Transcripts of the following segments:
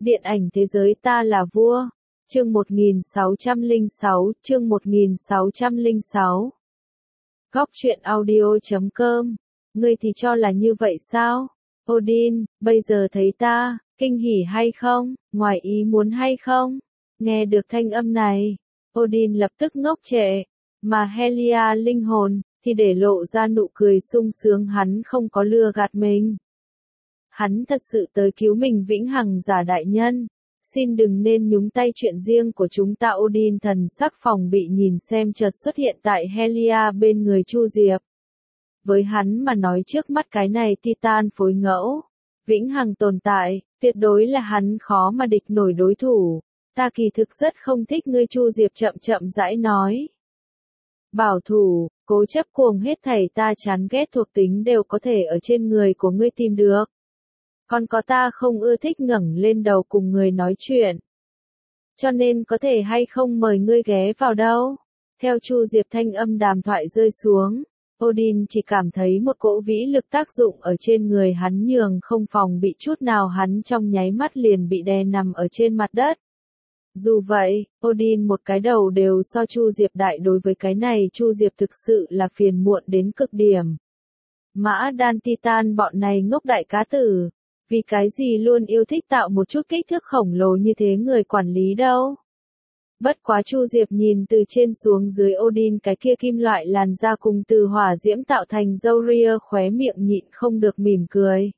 Điện ảnh thế giới ta là vua. Chương 1606, chương 1606. Góc truyện audio.com. Ngươi thì cho là như vậy sao? Odin, bây giờ thấy ta, kinh hỉ hay không, ngoài ý muốn hay không? Nghe được thanh âm này, Odin lập tức ngốc trệ, mà Helia linh hồn, thì để lộ ra nụ cười sung sướng hắn không có lừa gạt mình. Hắn thật sự tới cứu mình vĩnh hằng giả đại nhân. Xin đừng nên nhúng tay chuyện riêng của chúng ta. Odin thần sắc phòng bị nhìn xem chợt xuất hiện tại Helia bên người Chu Diệp. Với hắn mà nói trước mắt cái này Titan phối ngẫu, vĩnh hằng tồn tại, tuyệt đối là hắn khó mà địch nổi đối thủ. Ta kỳ thực rất không thích ngươi. Chu Diệp chậm chậm rãi nói. Bảo thủ, cố chấp cuồng hết thảy ta chán ghét thuộc tính đều có thể ở trên người của ngươi tìm được. Còn có ta không ưa thích ngẩng lên đầu cùng người nói chuyện. Cho nên có thể hay không mời ngươi ghé vào đâu? Theo Chu Diệp thanh âm đàm thoại rơi xuống, Odin chỉ cảm thấy một cỗ vĩ lực tác dụng ở trên người hắn nhường không phòng bị chút nào, hắn trong nháy mắt liền bị đè nằm ở trên mặt đất. Dù vậy, Odin một cái đầu đều so Chu Diệp đại, đối với cái này Chu Diệp thực sự là phiền muộn đến cực điểm. Mã đan Titan bọn này ngốc đại cá tử. Vì cái gì luôn yêu thích tạo một chút kích thước khổng lồ như thế người quản lý đâu. Bất quá Chu Diệp nhìn từ trên xuống dưới Odin cái kia kim loại làn da cùng từ hỏa diễm tạo thành râu ria, khóe miệng nhịn không được mỉm cười.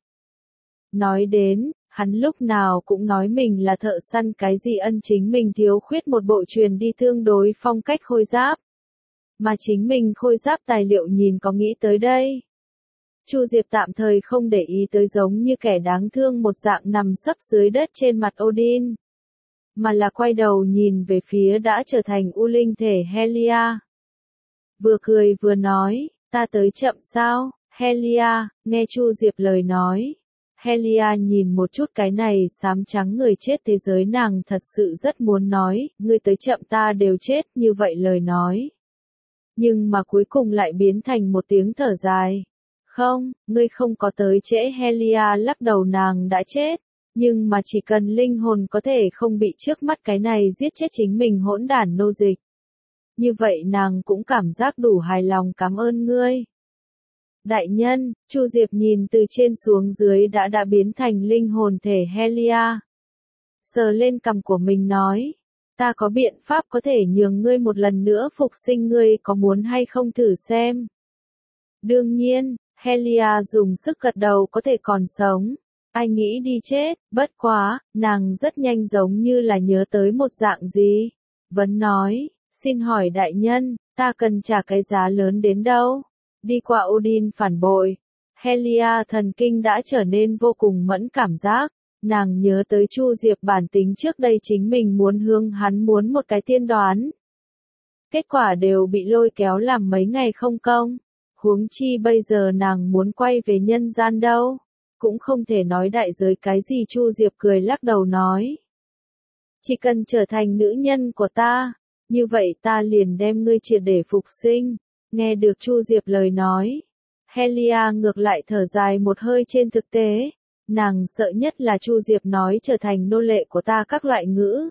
Nói đến, hắn lúc nào cũng nói mình là thợ săn, cái gì ân chính mình thiếu khuyết một bộ truyền đi tương đối phong cách khôi giáp. Mà chính mình khôi giáp tài liệu nhìn có nghĩ tới đây. Chu Diệp tạm thời không để ý tới giống như kẻ đáng thương một dạng nằm sấp dưới đất trên mặt Odin. Mà là quay đầu nhìn về phía đã trở thành u linh thể Helia. Vừa cười vừa nói, ta tới chậm sao, Helia, nghe Chu Diệp lời nói. Helia nhìn một chút cái này xám trắng người chết thế giới, nàng thật sự rất muốn nói, ngươi tới chậm ta đều chết, như vậy lời nói. Nhưng mà cuối cùng lại biến thành một tiếng thở dài. Không, ngươi không có tới trễ. Helia lắc đầu, nàng đã chết. Nhưng mà chỉ cần linh hồn có thể không bị trước mắt cái này giết chết chính mình hỗn đản nô dịch. Như vậy nàng cũng cảm giác đủ hài lòng, cảm ơn ngươi. Đại nhân, Chu Diệp nhìn từ trên xuống dưới đã biến thành linh hồn thể Helia. Sờ lên cằm của mình nói. Ta có biện pháp có thể nhường ngươi một lần nữa phục sinh, ngươi có muốn hay không thử xem? Đương nhiên. Helia dùng sức gật đầu, có thể còn sống. Ai nghĩ đi chết, bất quá, nàng rất nhanh giống như là nhớ tới một dạng gì. Vấn nói, xin hỏi đại nhân, ta cần trả cái giá lớn đến đâu? Đi qua Odin phản bội. Helia thần kinh đã trở nên vô cùng mẫn cảm giác. Nàng nhớ tới Chu Diệp bản tính trước đây chính mình muốn hướng hắn muốn một cái tiên đoán. Kết quả đều bị lôi kéo làm mấy ngày không công. Huống chi bây giờ nàng muốn quay về nhân gian đâu, cũng không thể nói đại giới cái gì. Chu Diệp cười lắc đầu nói. Chỉ cần trở thành nữ nhân của ta, như vậy ta liền đem ngươi triệt để phục sinh. Nghe được Chu Diệp lời nói, Helia ngược lại thở dài một hơi. Trên thực tế, nàng sợ nhất là Chu Diệp nói trở thành nô lệ của ta các loại ngữ.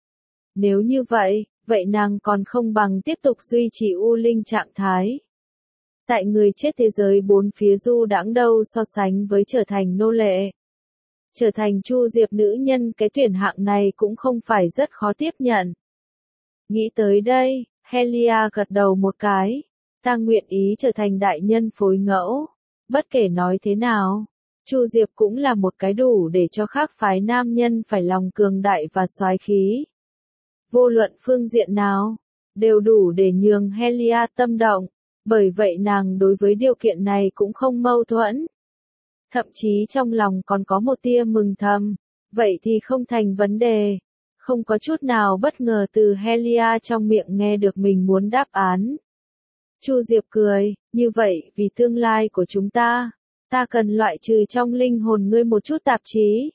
Nếu như vậy, vậy nàng còn không bằng tiếp tục duy trì u linh trạng thái. Tại người chết thế giới bốn phía du đãng đâu so sánh với trở thành nô lệ. Trở thành Chu Diệp nữ nhân, cái tuyển hạng này cũng không phải rất khó tiếp nhận. Nghĩ tới đây, Helia gật đầu một cái. Ta nguyện ý trở thành đại nhân phối ngẫu. Bất kể nói thế nào, Chu Diệp cũng là một cái đủ để cho khác phái nam nhân phải lòng cường đại và soái khí. Vô luận phương diện nào, đều đủ để nhường Helia tâm động. Bởi vậy nàng đối với điều kiện này cũng không mâu thuẫn. Thậm chí trong lòng còn có một tia mừng thầm. Vậy thì không thành vấn đề. Không có chút nào bất ngờ từ Helia trong miệng nghe được mình muốn đáp án. Chu Diệp cười, như vậy vì tương lai của chúng ta, ta cần loại trừ trong linh hồn ngươi một chút tạp chí.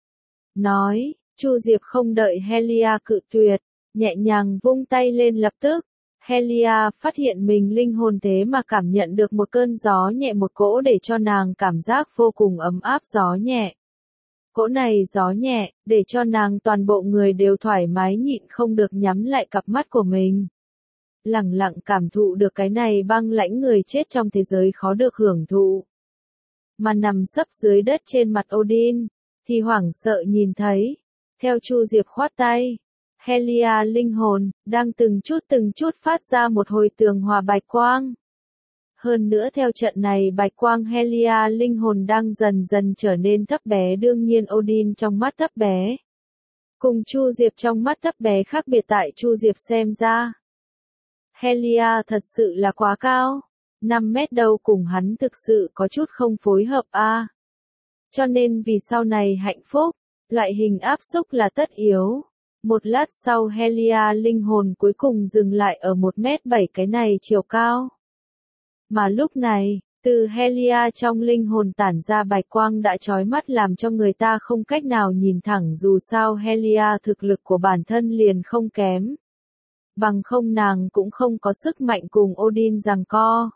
Nói, Chu Diệp không đợi Helia cự tuyệt, nhẹ nhàng vung tay lên. Lập tức, Helia phát hiện mình linh hồn thế mà cảm nhận được một cơn gió nhẹ, một cỗ để cho nàng cảm giác vô cùng ấm áp gió nhẹ. Cỗ này gió nhẹ, để cho nàng toàn bộ người đều thoải mái nhịn không được nhắm lại cặp mắt của mình. Lẳng lặng cảm thụ được cái này băng lãnh người chết trong thế giới khó được hưởng thụ. Mà nằm sấp dưới đất trên mặt Odin, thì hoảng sợ nhìn thấy. Theo Chu Diệp khoát tay, Helia linh hồn, đang từng chút phát ra một hồi tường hòa bạch quang. Hơn nữa theo trận này bạch quang Helia linh hồn đang dần dần trở nên thấp bé, đương nhiên Odin trong mắt thấp bé. Cùng Chu Diệp trong mắt thấp bé khác biệt tại Chu Diệp xem ra. Helia thật sự là quá cao, 5 mét đâu, cùng hắn thực sự có chút không phối hợp a. Cho nên vì sau này hạnh phúc, loại hình áp xúc là tất yếu. Một lát sau Helia linh hồn cuối cùng dừng lại ở 1m7 cái này chiều cao. Mà lúc này, từ Helia trong linh hồn tản ra bạch quang đã chói mắt làm cho người ta không cách nào nhìn thẳng, dù sao Helia thực lực của bản thân liền không kém. Bằng không nàng cũng không có sức mạnh cùng Odin giằng co.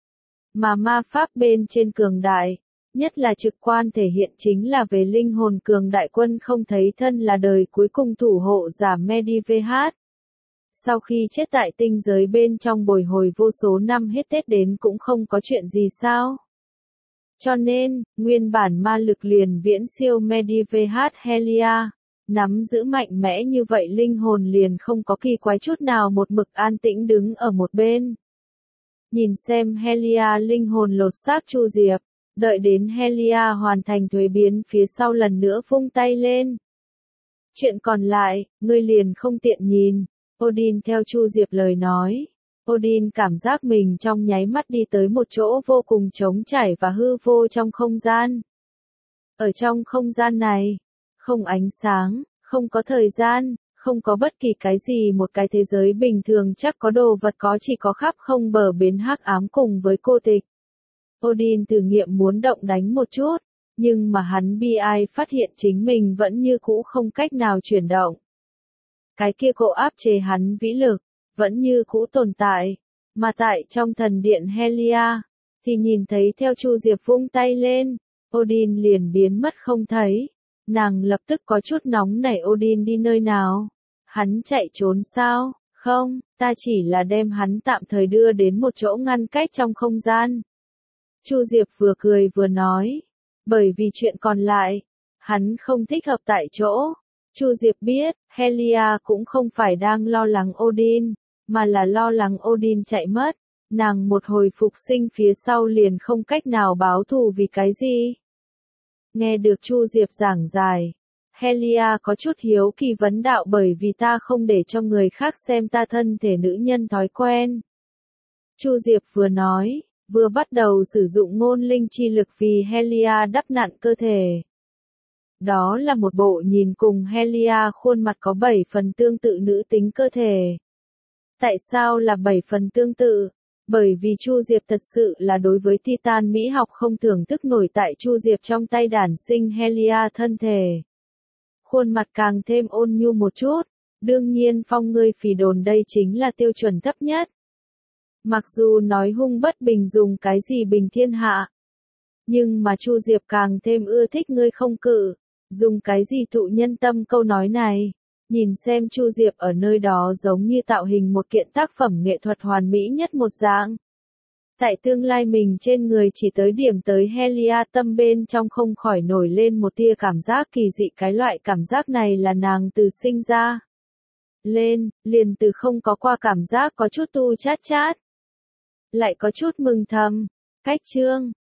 Mà ma pháp bên trên cường đại, nhất là trực quan thể hiện chính là về linh hồn cường đại quân không thấy thân là đời cuối cùng thủ hộ giả Medivh. Sau khi chết tại tinh giới bên trong bồi hồi vô số năm hết Tết đến cũng không có chuyện gì sao. Cho nên, nguyên bản ma lực liền viễn siêu Medivh Helia, nắm giữ mạnh mẽ như vậy linh hồn liền không có kỳ quái chút nào, một mực an tĩnh đứng ở một bên. Nhìn xem Helia linh hồn lột xác Chu Diệp, đợi đến Helia hoàn thành thuế biến phía sau lần nữa vung tay lên. Chuyện còn lại, ngươi liền không tiện nhìn. Odin theo Chu Diệp lời nói. Odin cảm giác mình trong nháy mắt đi tới một chỗ vô cùng trống trải và hư vô trong không gian. Ở trong không gian này, không ánh sáng, không có thời gian, không có bất kỳ cái gì, một cái thế giới bình thường chắc có đồ vật có, chỉ có khắp không bờ bến hắc ám cùng với cô tịch. Odin thử nghiệm muốn động đánh một chút, nhưng mà hắn bi ai phát hiện chính mình vẫn như cũ không cách nào chuyển động. Cái kia cỗ áp chế hắn vĩ lực, vẫn như cũ tồn tại, mà tại trong thần điện Helia, thì nhìn thấy theo Chu Diệp vung tay lên, Odin liền biến mất không thấy. Nàng lập tức có chút nóng nảy, Odin đi nơi nào? Hắn chạy trốn sao? Không, ta chỉ là đem hắn tạm thời đưa đến một chỗ ngăn cách trong không gian. Chu Diệp vừa cười vừa nói, bởi vì chuyện còn lại, hắn không thích hợp tại chỗ. Chu Diệp biết, Helia cũng không phải đang lo lắng Odin, mà là lo lắng Odin chạy mất. Nàng một hồi phục sinh phía sau liền không cách nào báo thù vì cái gì? Nghe được Chu Diệp giảng giải, Helia có chút hiếu kỳ vấn đạo, bởi vì ta không để cho người khác xem ta thân thể nữ nhân thói quen. Chu Diệp vừa nói, vừa bắt đầu sử dụng ngôn linh chi lực vì Helia đắp nặn cơ thể. Đó là một bộ nhìn cùng Helia khuôn mặt có 7 phần tương tự nữ tính cơ thể. Tại sao là 7 phần tương tự? Bởi vì Chu Diệp thật sự là đối với Titan mỹ học không thưởng thức nổi, tại Chu Diệp trong tay đản sinh Helia thân thể. Khuôn mặt càng thêm ôn nhu một chút, đương nhiên phong ngươi phỉ đồn đây chính là tiêu chuẩn thấp nhất. Mặc dù nói hung bất bình dùng cái gì bình thiên hạ, nhưng mà Chu Diệp càng thêm ưa thích ngươi không cự, dùng cái gì thụ nhân tâm câu nói này. Nhìn xem Chu Diệp ở nơi đó giống như tạo hình một kiện tác phẩm nghệ thuật hoàn mỹ nhất một dạng. Tại tương lai mình trên người chỉ tới điểm tới Helia tâm bên trong không khỏi nổi lên một tia cảm giác kỳ dị, cái loại cảm giác này là nàng từ sinh ra lên, liền từ không có qua cảm giác có chút tu chát chát. Lại có chút mừng thầm. Cách chương